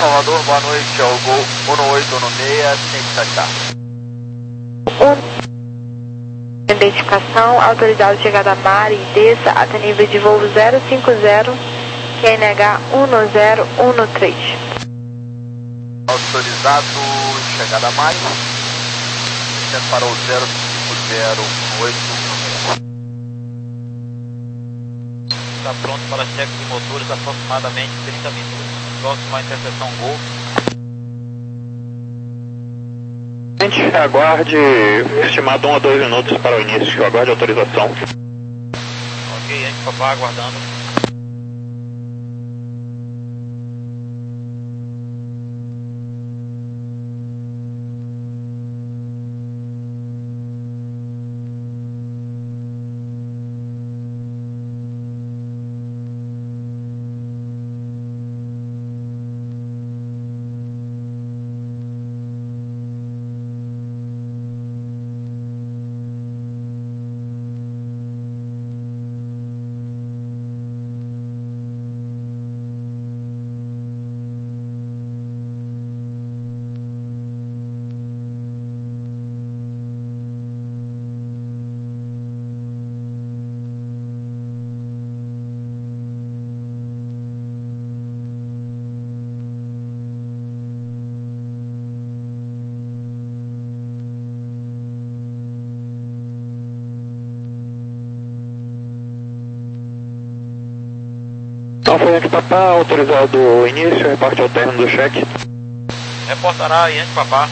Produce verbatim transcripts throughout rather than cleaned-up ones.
Salvador, boa noite, é o Gol um oito um seis, tem que taxar. Identificação, autorizado chegada a mar e desça até nível de voo zero cinco zero, Q N H um zero um três. Autorizado chegada a mar, descendo para o zero cinco zero um oito um seis. Está pronto para cheque de motores aproximadamente trinta minutos. Próxima interseção Gol. Aguarde, estimado um a dois minutos para o início, aguarde autorização. Ok, Yankee Papá aguardando. Então foi Yankee Papá, autorizado o início, reparte ao término do cheque. Reportará Yankee Papá.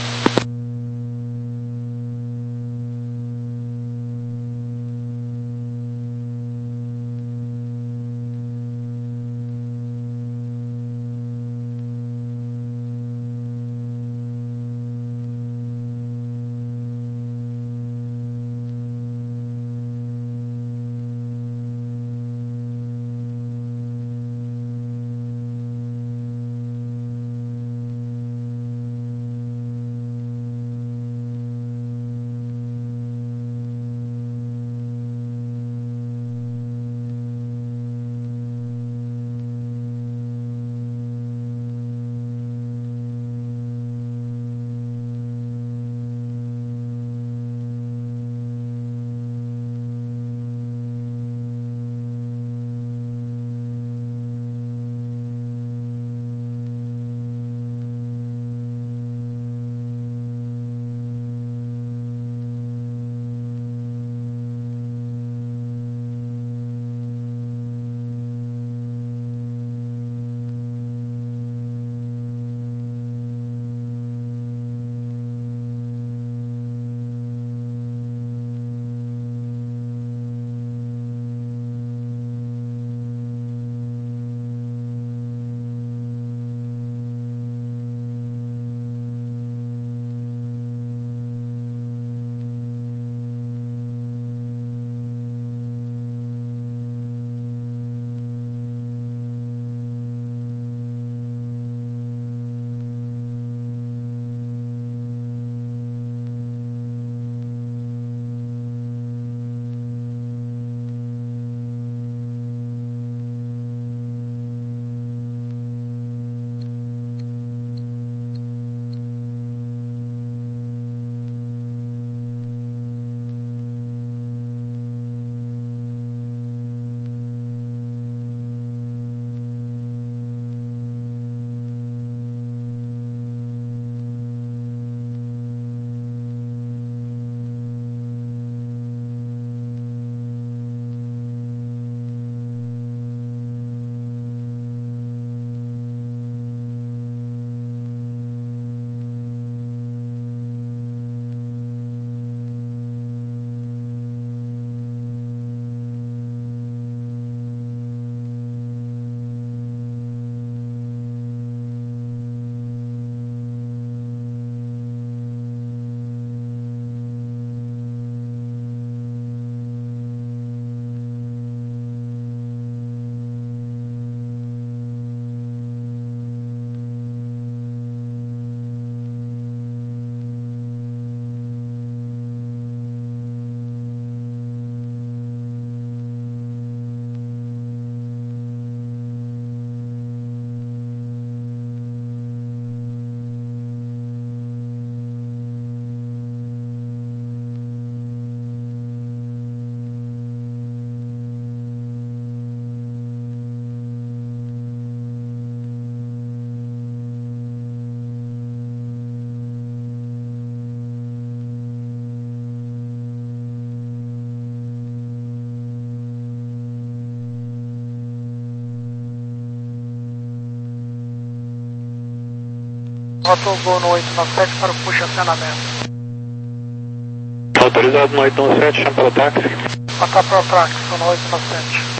Rota o Gol no oito nove sete para o push acionamento. Autorizado no oito nove sete, chama pelo táxi. Rota para o táxi no oito nove sete.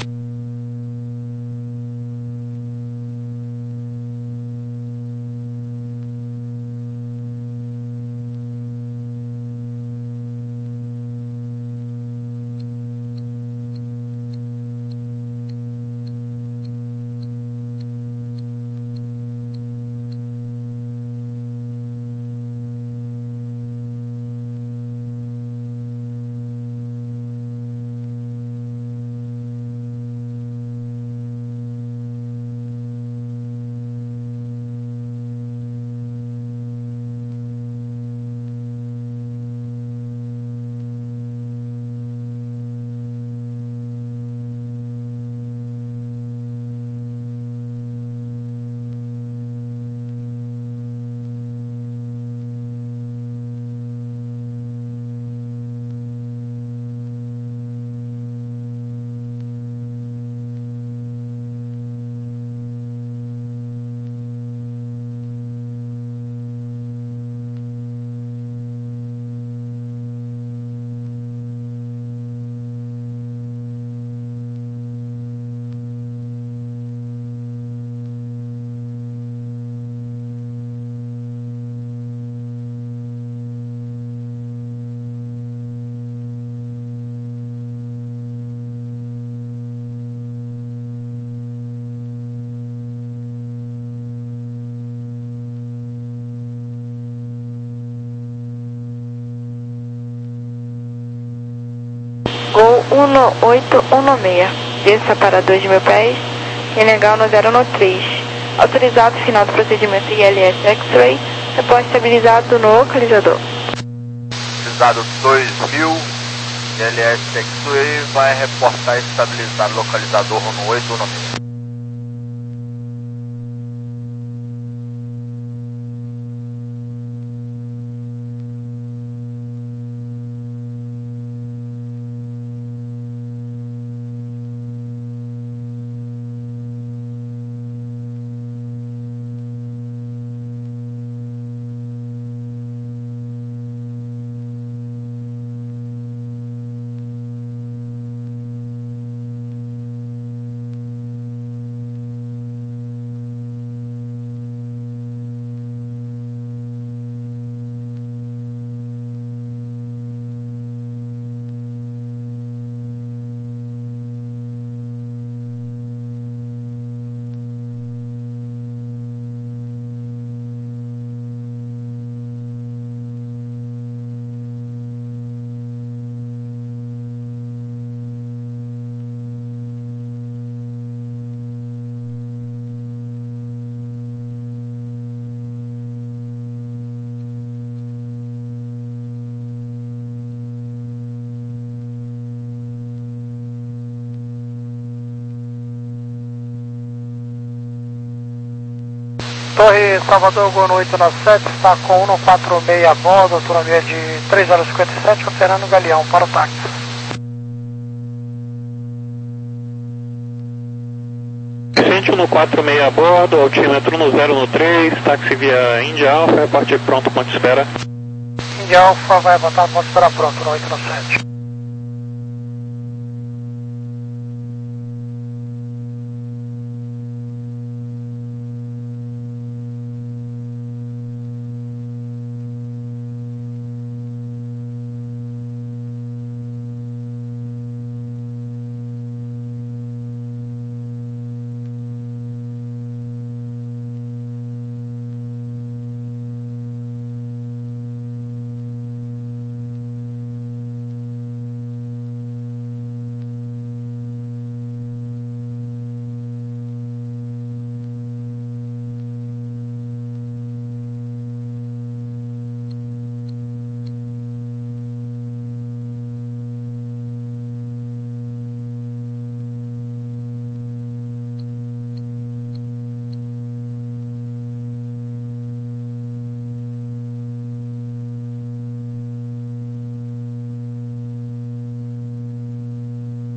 Gol um oito um seis, desça para dois mil pés, Q N H um zero um três. Autorizado final do procedimento I L S X-Ray, repórte estabilizado no localizador. Autorizado dois mil, I L S X-Ray vai reportar estabilizado localizador no oito um seis. Torre Salvador Gol no oito nove sete, está com um quatro seis a bordo, autonomia de três horas e cinquenta e sete, operando o Galeão para o táxi. Vicente um quatro seis a bordo, altímetro um zero um três, táxi via Índia Alfa, reporte pronto, ponto de espera. Índia Alfa vai botar ponto de espera pronto no oito nove sete.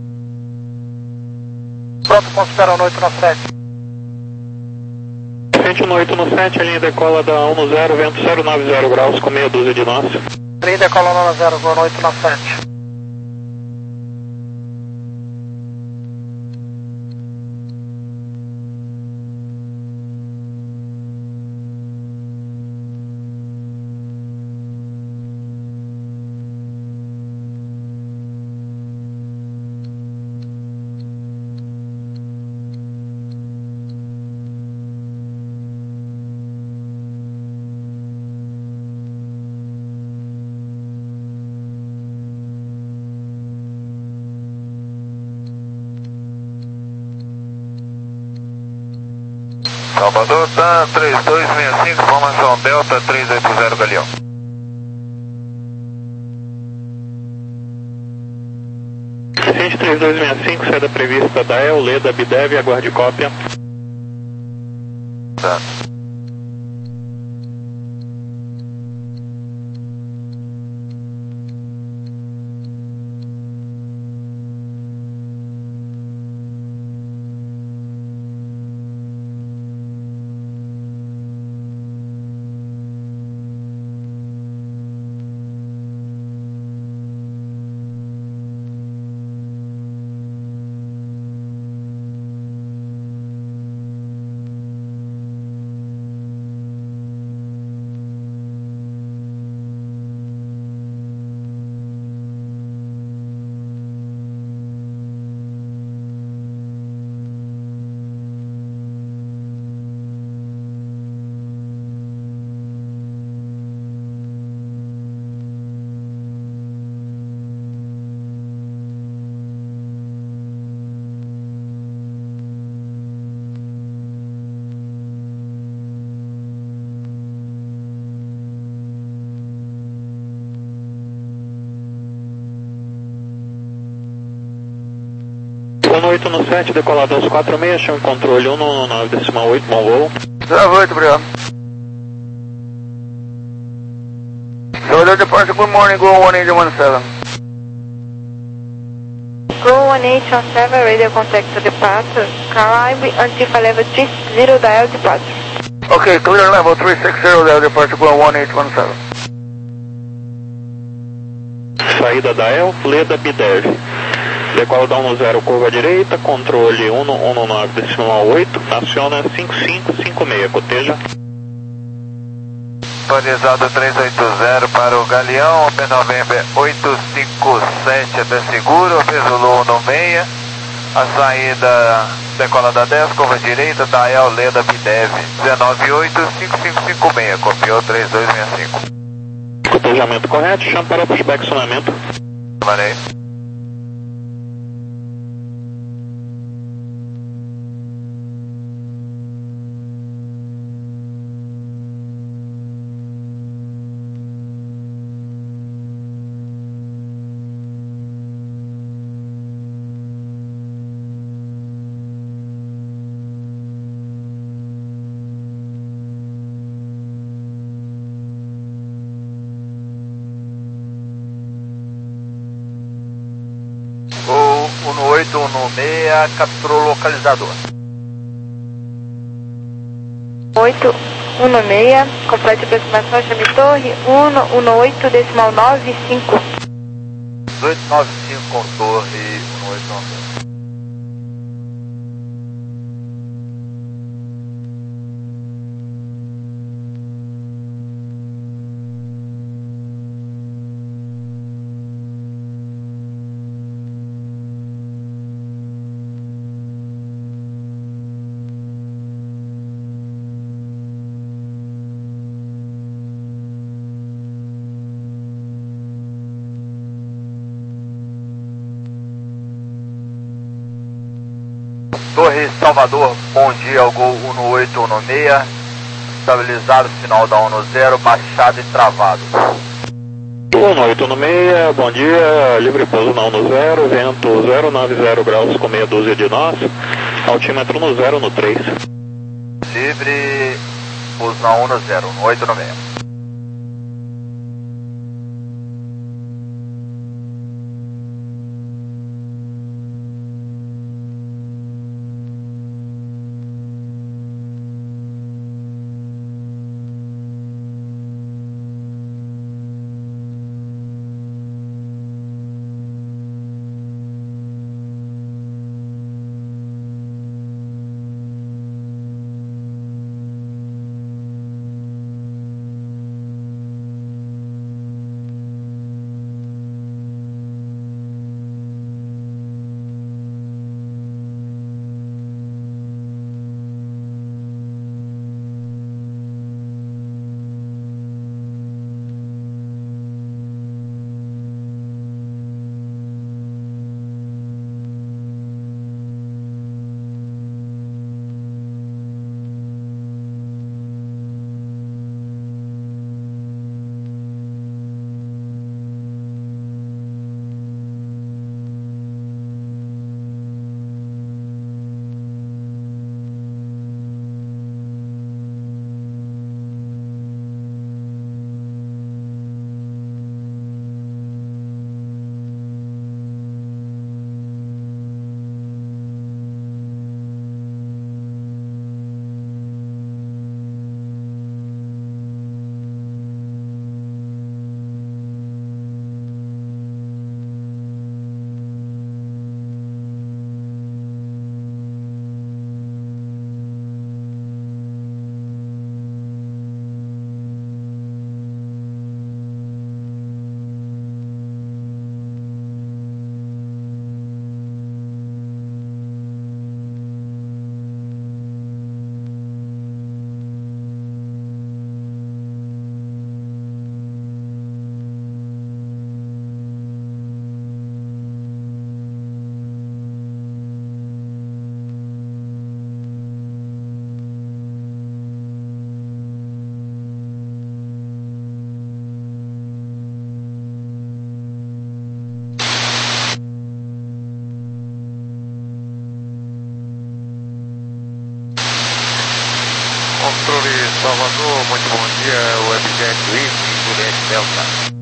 Pronto, ponto espera no oito nove sete. Vicente no oito no sete, a linha decola da um no zero, vento zero nove zero graus com meia dúzia de nós. Linha decola um no zero, boa noite na sete. Salvador, tá três dois seis cinco, formação Delta três oito zero Galeão. Vicente três dois seis cinco, saída prevista da El, Leda, Bidev, aguarde cópia. Tá. um oito no sete, decolado aos quatro seis, chama controle um no nove decimal oito, bom voo. zero oito, obrigado. Salvador Departure, good morning, go one eight one seven. Go one eight one seven, radio contact to departure. Climb until level three zero, dial departure. Ok, clear level three six zero, dial departure, go one eight one seven. Saída da El, Leda, Bidev. Decola da um no zero, curva à direita, controle um no nove decimal oito, aciona cinco cinco cinco seis, coteja. Atualizado três oito zero para o Galeão, P November oito cinco sete até seguro, peso Zulu no meia, a saída decola da dez, curva à direita, da El, Leda, Bidev, um nove oito cinco cinco cinco seis, copiou três dois seis cinco. Cotejamento correto, chama para pushback acionamento. Marei. O um oito um seis capturou o localizador. oito um seis, complete aproximação, chame torre um um oito decimal nove cinco. oito nove cinco com torre um oito um seis. Torre Salvador, bom dia ao Gol um oito um seis, estabilizado final da um no zero, baixado e travado. um oito um seis, bom dia, livre pouso na um no zero, vento zero nove zero graus com meia dúzia de nós, altímetro no zero no três. Livre, pouso na um no zero, um oito um seis. Salvador, muito bom dia, Webjet Whisky, Juliette Delta.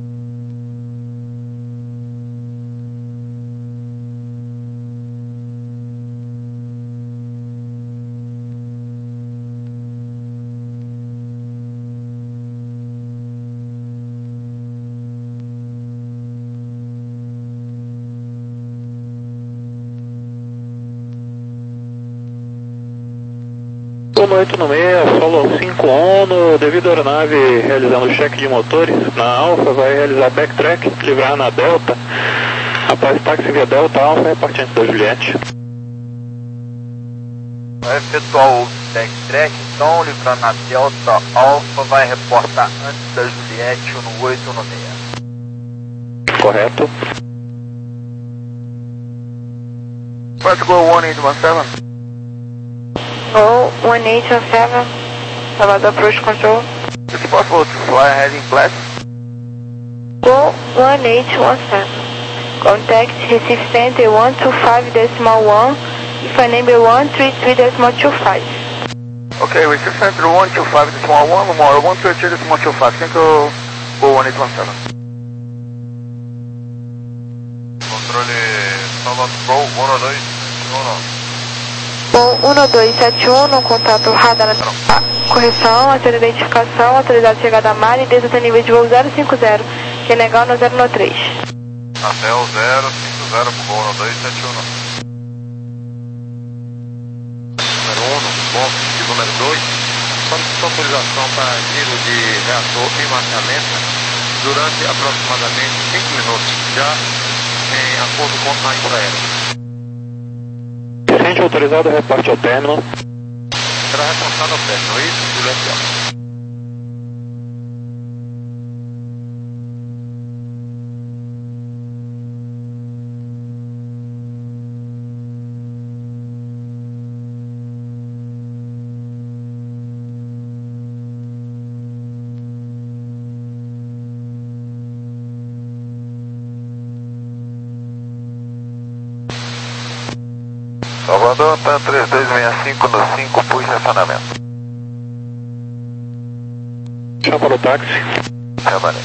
Boa noite no meia, Solo cinco ONU, devido à aeronave realizando cheque de motores na Alfa, vai realizar backtrack, livrar na Delta, após táxi via Delta Alfa, repartindo da Juliette. Vai efetuar o backtrack, então, livrando na Delta Alfa, vai reportar antes da Juliette no oito no meia. Correto. Let's go one eight one seven. Go one eight one seven, Salvador Approach Control. It's possible to fly ahead in class? Go one eight one seven. Contact Recife Center one two five decimal one, IFA number one three three decimal two five. Ok, Recife Center one two five decimal one, Memorial one three three decimal two five. Thank you, Go one eight one seven. Controle Salvador Pro um dois um. Go um dois sete um, contato radar. Ah, correção, ação de identificação, autorizado chegada a mar e desata nível de voo zero cinco zero, que é legal no zero um três. Até o zero cinco zero pro Go um dois sete um. Número um, bom, e número dois, solicita autorização para giro de reator em marchamento durante aproximadamente cinco minutos, já em acordo com a Infraero. Vicente autorizado, reparte ao término. Será reportado ao término, isso, Juliette. Salvador, tá três dois seis cinco no cinco, pus estacionamento. Chama para o táxi. Trabalhei.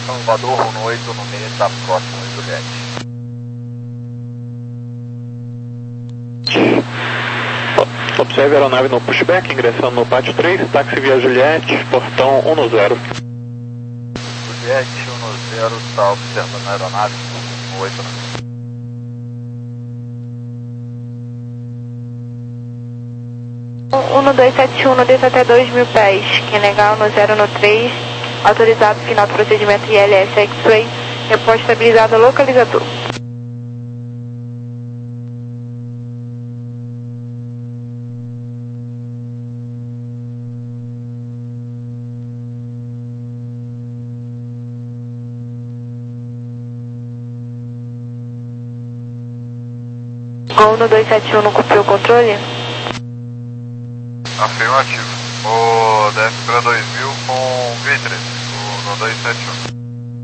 Salvador, Uno oito no meio, está próximo a Juliette. Observe a aeronave no pushback, ingressando no pátio três, táxi via Juliette, portão um zero. Juliette um zero está observando a aeronave no oito. um dois sete um, desça até dois mil pés. Quem negar no zero no três, autorizado final do procedimento I L S X-Ray, repórter estabilizado localizador. um dois sete um não cumpriu o controle? Afirmativo. O desce para dois mil com V três, no dois sete um.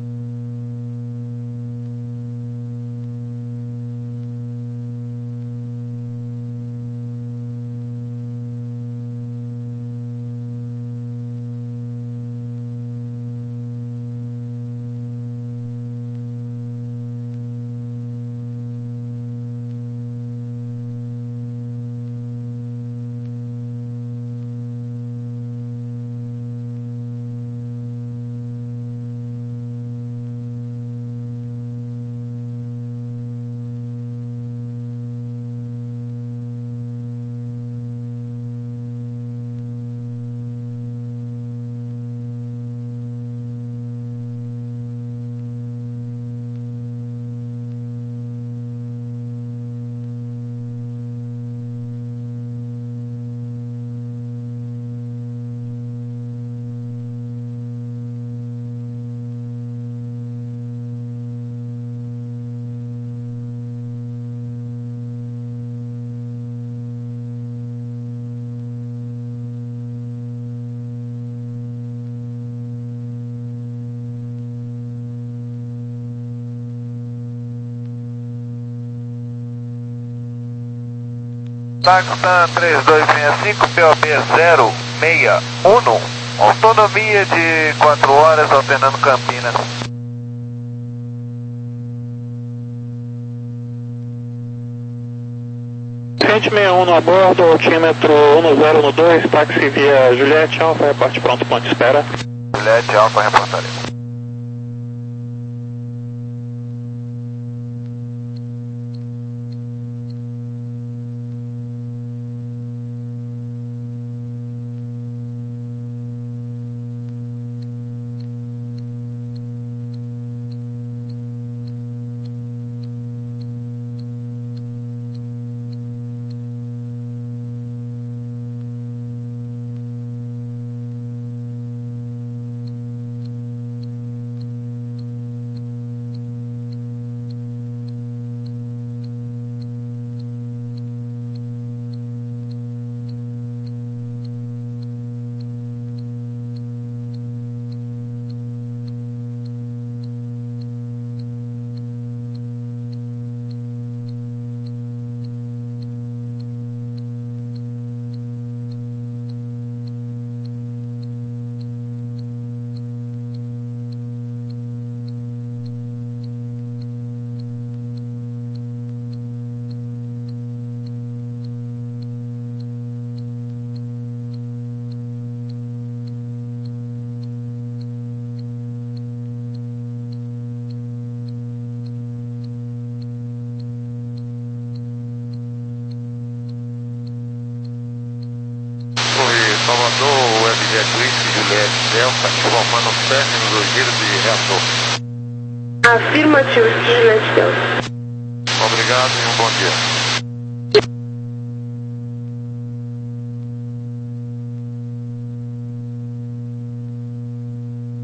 Taxan três dois seis cinco, P O B zero seis um, autonomia de quatro horas, alternando Campinas. cento e sessenta e um no abordo, altímetro um zero no dois, táxi via Juliette Alfa, reparte pronto, ponto de espera. Juliette Alfa, reportaria. Salvador, Webjet Whisky, Juliette Delta, informando o término do giro de reator. Afirmativo, Juliette Delta. Obrigado e um bom dia.